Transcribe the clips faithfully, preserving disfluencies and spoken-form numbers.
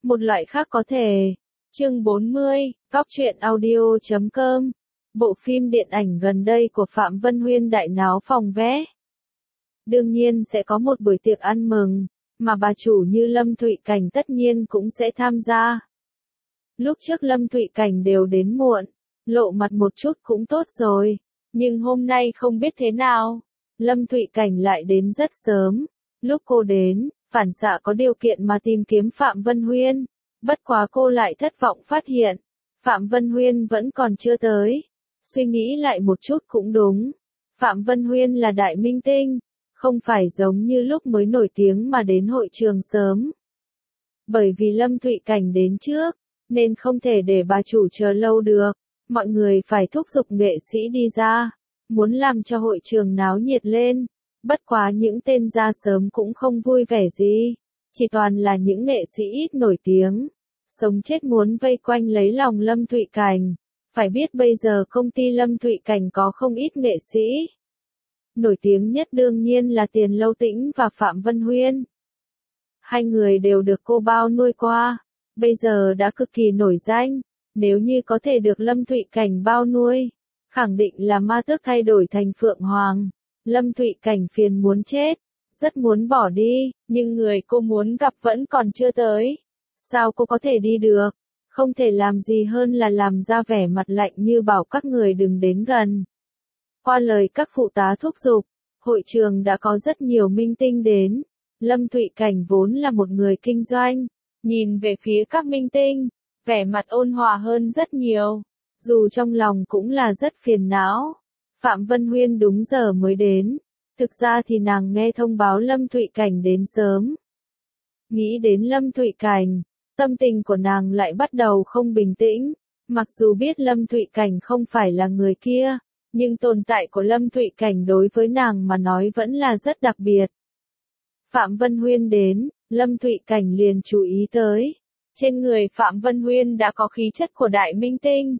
Một loại khác có thể. Chương bốn mươi, Góc truyện audio chấm com. Bộ phim điện ảnh gần đây của Phạm Vân Huyên đại náo phòng vé. Đương nhiên sẽ có một buổi tiệc ăn mừng, mà bà chủ như Lâm Thụy Cảnh tất nhiên cũng sẽ tham gia. Lúc trước Lâm Thụy Cảnh đều đến muộn, lộ mặt một chút cũng tốt rồi, nhưng hôm nay không biết thế nào. Lâm Thụy Cảnh lại đến rất sớm. Lúc cô đến, phản xạ có điều kiện mà tìm kiếm Phạm Vân Huyên. Bất quá cô lại thất vọng phát hiện, Phạm Vân Huyên vẫn còn chưa tới. Suy nghĩ lại một chút cũng đúng. Phạm Vân Huyên là đại minh tinh, không phải giống như lúc mới nổi tiếng mà đến hội trường sớm. Bởi vì Lâm Thụy Cảnh đến trước, nên không thể để bà chủ chờ lâu được. Mọi người phải thúc giục nghệ sĩ đi ra, muốn làm cho hội trường náo nhiệt lên. Bất quá những tên ra sớm cũng không vui vẻ gì, chỉ toàn là những nghệ sĩ ít nổi tiếng, sống chết muốn vây quanh lấy lòng Lâm Thụy Cảnh. Phải biết bây giờ công ty Lâm Thụy Cảnh có không ít nghệ sĩ. Nổi tiếng nhất đương nhiên là Tiền Lâu Tĩnh và Phạm Vân Huyên. Hai người đều được cô bao nuôi qua, bây giờ đã cực kỳ nổi danh. Nếu như có thể được Lâm Thụy Cảnh bao nuôi, khẳng định là ma tước thay đổi thành Phượng Hoàng. Lâm Thụy Cảnh phiền muốn chết, rất muốn bỏ đi, nhưng người cô muốn gặp vẫn còn chưa tới. Sao cô có thể đi được? Không thể làm gì hơn là làm ra vẻ mặt lạnh như bảo các người đừng đến gần. Qua lời các phụ tá thúc giục, hội trường đã có rất nhiều minh tinh đến. Lâm Thụy Cảnh vốn là một người kinh doanh, nhìn về phía các minh tinh, vẻ mặt ôn hòa hơn rất nhiều, dù trong lòng cũng là rất phiền não. Phạm Vân Huyên đúng giờ mới đến, thực ra thì nàng nghe thông báo Lâm Thụy Cảnh đến sớm. Nghĩ đến Lâm Thụy Cảnh, tâm tình của nàng lại bắt đầu không bình tĩnh, mặc dù biết Lâm Thụy Cảnh không phải là người kia, nhưng tồn tại của Lâm Thụy Cảnh đối với nàng mà nói vẫn là rất đặc biệt. Phạm Vân Huyên đến, Lâm Thụy Cảnh liền chú ý tới. Trên người Phạm Vân Huyên đã có khí chất của đại minh tinh.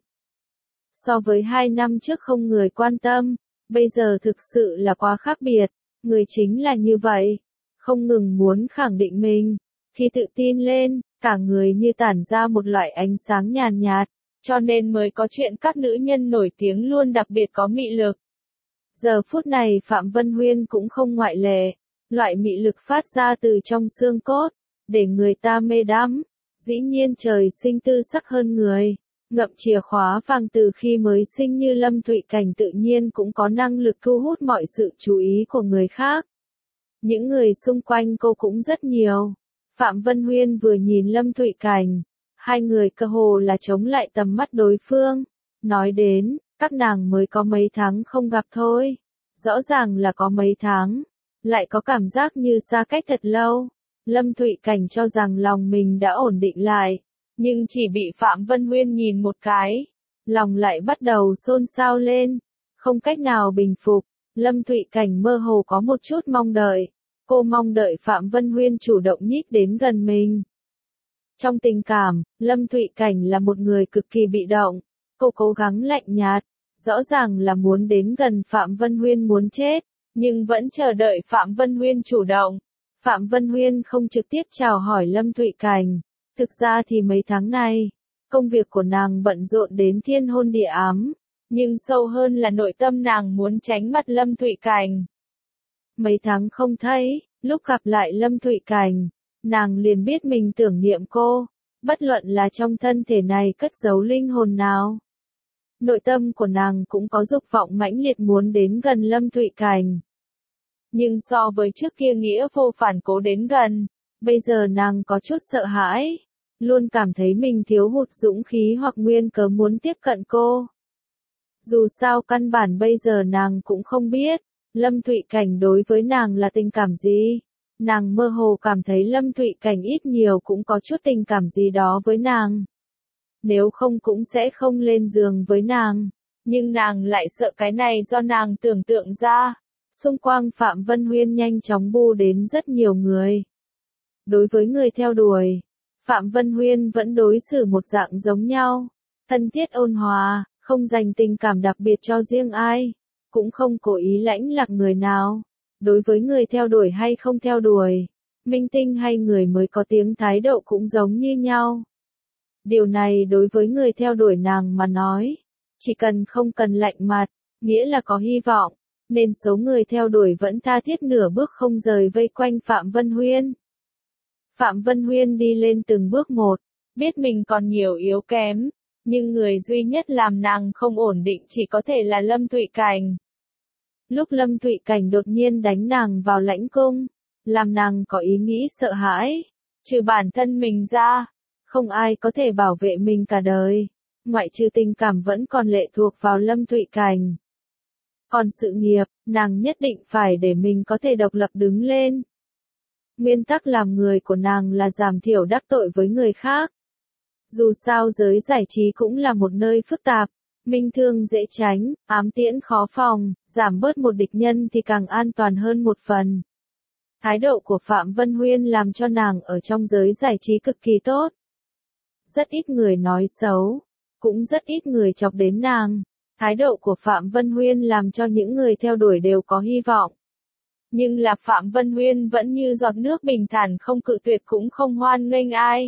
So với hai năm trước không người quan tâm, bây giờ thực sự là quá khác biệt. Người chính là như vậy, không ngừng muốn khẳng định mình. Khi tự tin lên, cả người như tản ra một loại ánh sáng nhàn nhạt, cho nên mới có chuyện các nữ nhân nổi tiếng luôn đặc biệt có mị lực. Giờ phút này Phạm Vân Huyên cũng không ngoại lệ, loại mị lực phát ra từ trong xương cốt, để người ta mê đắm. Dĩ nhiên trời sinh tư sắc hơn người, ngậm chìa khóa vàng từ khi mới sinh như Lâm Thụy Cảnh tự nhiên cũng có năng lực thu hút mọi sự chú ý của người khác. Những người xung quanh cô cũng rất nhiều. Phạm Vân Huyên vừa nhìn Lâm Thụy Cảnh, hai người cơ hồ là chống lại tầm mắt đối phương. Nói đến, các nàng mới có mấy tháng không gặp thôi. Rõ ràng là có mấy tháng, lại có cảm giác như xa cách thật lâu. Lâm Thụy Cảnh cho rằng lòng mình đã ổn định lại, nhưng chỉ bị Phạm Vân Huyên nhìn một cái, lòng lại bắt đầu xôn xao lên, không cách nào bình phục. Lâm Thụy Cảnh mơ hồ có một chút mong đợi, cô mong đợi Phạm Vân Huyên chủ động nhích đến gần mình. Trong tình cảm, Lâm Thụy Cảnh là một người cực kỳ bị động, cô cố gắng lạnh nhạt, rõ ràng là muốn đến gần Phạm Vân Huyên muốn chết, nhưng vẫn chờ đợi Phạm Vân Huyên chủ động. Phạm Vân Huyên không trực tiếp chào hỏi Lâm Thụy Cảnh. Thực ra thì mấy tháng này, công việc của nàng bận rộn đến thiên hôn địa ám, nhưng sâu hơn là nội tâm nàng muốn tránh mặt Lâm Thụy Cảnh. Mấy tháng không thấy, lúc gặp lại Lâm Thụy Cảnh, nàng liền biết mình tưởng niệm cô, bất luận là trong thân thể này cất giấu linh hồn nào. Nội tâm của nàng cũng có dục vọng mãnh liệt muốn đến gần Lâm Thụy Cảnh. Nhưng so với trước kia nghĩa vô phản cố đến gần, bây giờ nàng có chút sợ hãi, luôn cảm thấy mình thiếu hụt dũng khí hoặc nguyên cớ muốn tiếp cận cô. Dù sao căn bản bây giờ nàng cũng không biết, Lâm Thụy Cảnh đối với nàng là tình cảm gì. Nàng mơ hồ cảm thấy Lâm Thụy Cảnh ít nhiều cũng có chút tình cảm gì đó với nàng. Nếu không cũng sẽ không lên giường với nàng, nhưng nàng lại sợ cái này do nàng tưởng tượng ra. Xung quanh Phạm Vân Huyên nhanh chóng bu đến rất nhiều người. Đối với người theo đuổi, Phạm Vân Huyên vẫn đối xử một dạng giống nhau, thân thiết ôn hòa, không dành tình cảm đặc biệt cho riêng ai, cũng không cố ý lãnh lạc người nào. Đối với người theo đuổi hay không theo đuổi, minh tinh hay người mới có tiếng thái độ cũng giống như nhau. Điều này đối với người theo đuổi nàng mà nói, chỉ cần không cần lạnh mặt, nghĩa là có hy vọng, nên số người theo đuổi vẫn tha thiết nửa bước không rời vây quanh Phạm Vân Huyên. Phạm Vân Huyên đi lên từng bước một, biết mình còn nhiều yếu kém, nhưng người duy nhất làm nàng không ổn định chỉ có thể là Lâm Thụy Cảnh. Lúc Lâm Thụy Cảnh đột nhiên đánh nàng vào lãnh cung, làm nàng có ý nghĩ sợ hãi, trừ bản thân mình ra, không ai có thể bảo vệ mình cả đời, ngoại trừ tình cảm vẫn còn lệ thuộc vào Lâm Thụy Cảnh. Còn sự nghiệp, nàng nhất định phải để mình có thể độc lập đứng lên. Nguyên tắc làm người của nàng là giảm thiểu đắc tội với người khác. Dù sao giới giải trí cũng là một nơi phức tạp, minh thương dễ tránh, ám tiễn khó phòng, giảm bớt một địch nhân thì càng an toàn hơn một phần. Thái độ của Phạm Vân Huyên làm cho nàng ở trong giới giải trí cực kỳ tốt. Rất ít người nói xấu, cũng rất ít người chọc đến nàng. Thái độ của Phạm Vân Huyên làm cho những người theo đuổi đều có hy vọng. Nhưng là Phạm Vân Huyên vẫn như giọt nước bình thản không cự tuyệt cũng không hoan nghênh ai.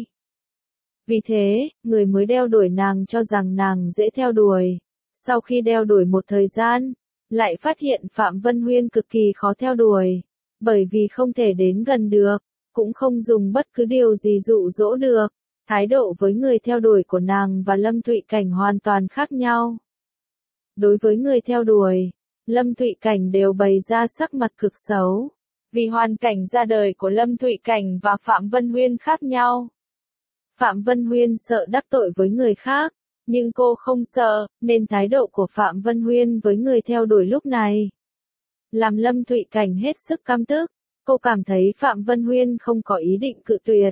Vì thế, người mới đeo đuổi nàng cho rằng nàng dễ theo đuổi. Sau khi đeo đuổi một thời gian, lại phát hiện Phạm Vân Huyên cực kỳ khó theo đuổi. Bởi vì không thể đến gần được, cũng không dùng bất cứ điều gì dụ dỗ được. Thái độ với người theo đuổi của nàng và Lâm Thụy Cảnh hoàn toàn khác nhau. Đối với người theo đuổi, Lâm Thụy Cảnh đều bày ra sắc mặt cực xấu. Vì hoàn cảnh ra đời của Lâm Thụy Cảnh và Phạm Vân Huyên khác nhau. Phạm Vân Huyên sợ đắc tội với người khác, nhưng cô không sợ, nên thái độ của Phạm Vân Huyên với người theo đuổi lúc này làm Lâm Thụy Cảnh hết sức căm tức. Cô cảm thấy Phạm Vân Huyên không có ý định cự tuyệt.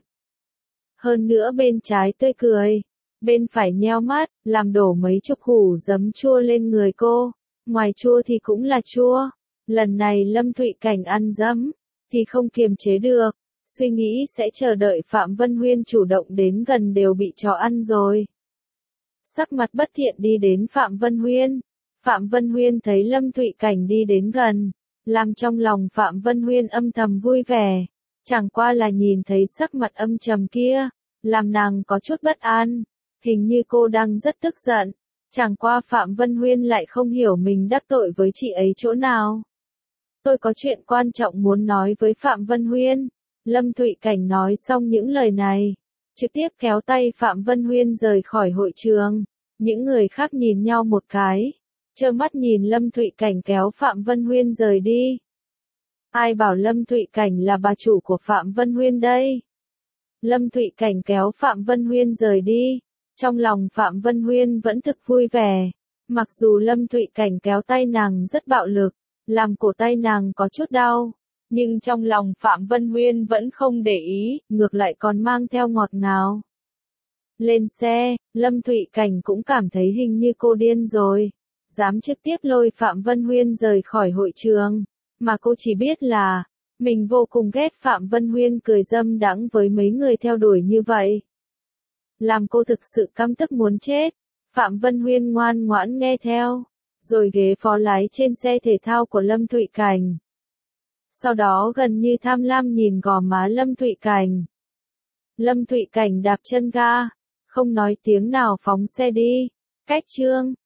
Hơn nữa bên trái tươi cười, bên phải nheo mắt, làm đổ mấy chục hủ giấm chua lên người cô. Ngoài chua thì cũng là chua. Lần này Lâm Thụy Cảnh ăn giấm, thì không kiềm chế được. Suy nghĩ sẽ chờ đợi Phạm Vân Huyên chủ động đến gần đều bị chó ăn rồi. Sắc mặt bất thiện đi đến Phạm Vân Huyên. Phạm Vân Huyên thấy Lâm Thụy Cảnh đi đến gần, làm trong lòng Phạm Vân Huyên âm thầm vui vẻ. Chẳng qua là nhìn thấy sắc mặt âm trầm kia, làm nàng có chút bất an. Hình như cô đang rất tức giận. Chẳng qua Phạm Vân Huyên lại không hiểu mình đắc tội với chị ấy chỗ nào. Tôi có chuyện quan trọng muốn nói với Phạm Vân Huyên. Lâm Thụy Cảnh nói xong những lời này, trực tiếp kéo tay Phạm Vân Huyên rời khỏi hội trường. Những người khác nhìn nhau một cái, trơ mắt nhìn Lâm Thụy Cảnh kéo Phạm Vân Huyên rời đi. Ai bảo Lâm Thụy Cảnh là bà chủ của Phạm Vân Huyên đây? Lâm Thụy Cảnh kéo Phạm Vân Huyên rời đi. Trong lòng Phạm Vân Huyên vẫn thực vui vẻ. Mặc dù Lâm Thụy Cảnh kéo tay nàng rất bạo lực, làm cổ tay nàng có chút đau. Nhưng trong lòng Phạm Vân Huyên vẫn không để ý, ngược lại còn mang theo ngọt ngào. Lên xe, Lâm Thụy Cảnh cũng cảm thấy hình như cô điên rồi. Dám trực tiếp lôi Phạm Vân Huyên rời khỏi hội trường. Mà cô chỉ biết là, mình vô cùng ghét Phạm Vân Huyên cười dâm đãng với mấy người theo đuổi như vậy. Làm cô thực sự căm tức muốn chết. Phạm Vân Huyên ngoan ngoãn nghe theo, rồi ghế phó lái trên xe thể thao của Lâm Thụy Cảnh. Sau đó gần như tham lam nhìn gò má Lâm Thụy Cảnh. Lâm Thụy Cảnh đạp chân ga, không nói tiếng nào phóng xe đi. Cách chương